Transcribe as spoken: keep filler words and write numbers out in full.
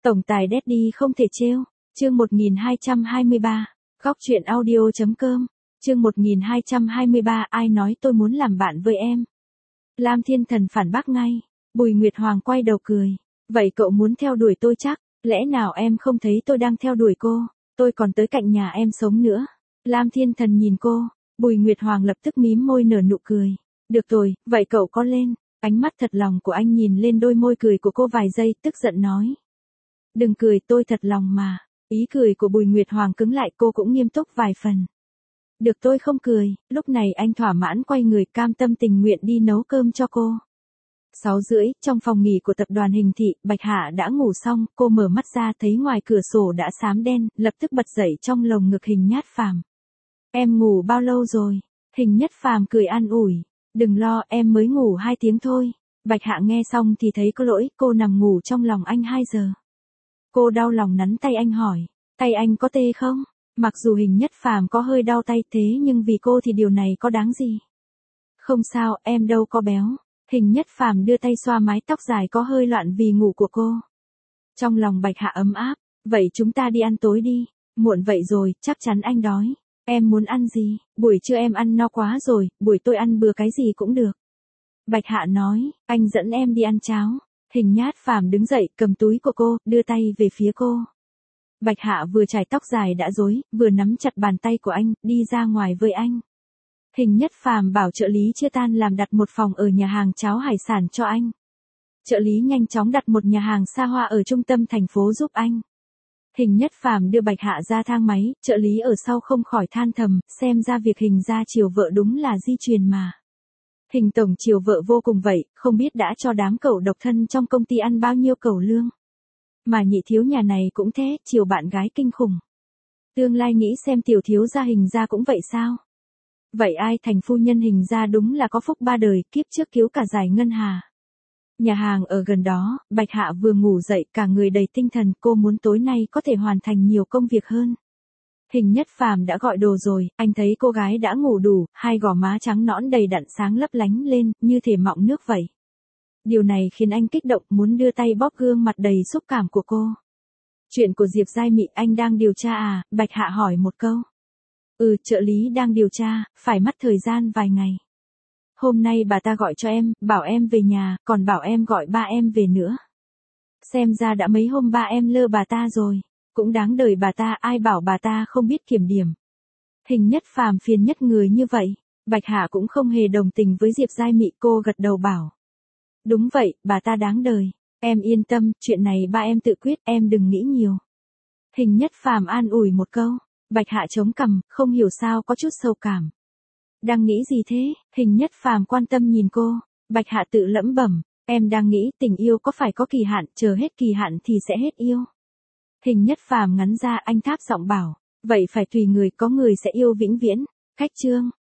Tổng tài Daddy không thể trêu. Chương một nghìn hai trăm hai mươi ba. Góc truyện audio.com. Chương một nghìn hai trăm hai mươi ba. Ai nói tôi muốn làm bạn với em? Lam Thiên Thần phản bác ngay. Bùi Nguyệt Hoàng quay đầu cười. Vậy cậu muốn theo đuổi tôi chắc? Lẽ nào em không thấy tôi đang theo đuổi cô? Tôi còn tới cạnh nhà em sống nữa. Lam Thiên Thần nhìn cô. Bùi Nguyệt Hoàng lập tức mím môi nở nụ cười. Được rồi, vậy cậu có lên? Ánh mắt thật lòng của anh nhìn lên đôi môi cười của cô vài giây, tức giận nói. Đừng cười, tôi thật lòng mà. Ý cười của Bùi Nguyệt Hoàng cứng lại, cô cũng nghiêm túc vài phần. Được, tôi không cười. Lúc này anh thỏa mãn quay người, cam tâm tình nguyện đi nấu cơm cho cô. Sáu rưỡi, trong phòng nghỉ của tập đoàn Hình Thị, Bạch Hạ đã ngủ xong, cô mở mắt ra thấy ngoài cửa sổ đã xám đen, lập tức bật dậy trong lồng ngực Hình Nhát Phàm. Em ngủ bao lâu rồi? Hình Nhất Phàm cười an ủi. Đừng lo, em mới ngủ hai tiếng thôi. Bạch Hạ nghe xong thì thấy có lỗi, cô nằm ngủ trong lòng anh hai giờ. Cô đau lòng nắn tay anh hỏi, tay anh có tê không? Mặc dù Hình Nhất Phàm có hơi đau tay thế nhưng vì cô thì điều này có đáng gì? Không sao, em đâu có béo. Hình Nhất Phàm đưa tay xoa mái tóc dài có hơi loạn vì ngủ của cô. Trong lòng Bạch Hạ ấm áp, vậy chúng ta đi ăn tối đi. Muộn vậy rồi, chắc chắn anh đói. Em muốn ăn gì? Buổi trưa em ăn no quá rồi, buổi tối ăn bừa cái gì cũng được. Bạch Hạ nói, anh dẫn em đi ăn cháo. Hình Nhát Phàm đứng dậy, cầm túi của cô, đưa tay về phía cô. Bạch Hạ vừa chải tóc dài đã rối, vừa nắm chặt bàn tay của anh, đi ra ngoài với anh. Hình Nhất Phàm bảo trợ lý chưa tan làm đặt một phòng ở nhà hàng cháo hải sản cho anh. Trợ lý nhanh chóng đặt một nhà hàng xa hoa ở trung tâm thành phố giúp anh. Hình Nhất Phàm đưa Bạch Hạ ra thang máy, trợ lý ở sau không khỏi than thầm, xem ra việc Hình gia chiều vợ đúng là di truyền mà. Hình tổng chiều vợ vô cùng vậy, không biết đã cho đám cậu độc thân trong công ty ăn bao nhiêu cẩu lương. Mà nhị thiếu nhà này cũng thế, chiều bạn gái kinh khủng. Tương lai nghĩ xem tiểu thiếu gia Hình gia cũng vậy sao? Vậy ai thành phu nhân Hình gia đúng là có phúc ba đời, kiếp trước cứu cả giải ngân hà. Nhà hàng ở gần đó, Bạch Hạ vừa ngủ dậy, cả người đầy tinh thần, cô muốn tối nay có thể hoàn thành nhiều công việc hơn. Hình Nhất Phàm đã gọi đồ rồi, anh thấy cô gái đã ngủ đủ, hai gò má trắng nõn đầy đặn sáng lấp lánh lên, như thể mọng nước vậy. Điều này khiến anh kích động, muốn đưa tay bóp gương mặt đầy xúc cảm của cô. Chuyện của Diệp Giai Mị anh đang điều tra à? Bạch Hạ hỏi một câu. Ừ, trợ lý đang điều tra, phải mất thời gian vài ngày. Hôm nay bà ta gọi cho em, bảo em về nhà, còn bảo em gọi ba em về nữa. Xem ra đã mấy hôm ba em lơ bà ta rồi. Cũng đáng đời bà ta, ai bảo bà ta không biết kiểm điểm. Hình Nhất Phàm phiền nhất người như vậy. Bạch Hạ cũng không hề đồng tình với Diệp Giai Mị, cô gật đầu bảo. Đúng vậy, bà ta đáng đời. Em yên tâm, chuyện này ba em tự quyết, em đừng nghĩ nhiều. Hình Nhất Phàm an ủi một câu. Bạch Hạ chống cằm, không hiểu sao có chút sâu cảm. Đang nghĩ gì thế? Hình Nhất Phàm quan tâm nhìn cô. Bạch Hạ tự lẩm bẩm, em đang nghĩ tình yêu có phải có kỳ hạn, chờ hết kỳ hạn thì sẽ hết yêu. Hình Nhất Phàm ngắn ra, anh tháp giọng bảo, vậy phải tùy người, có người sẽ yêu vĩnh viễn. Khách trương,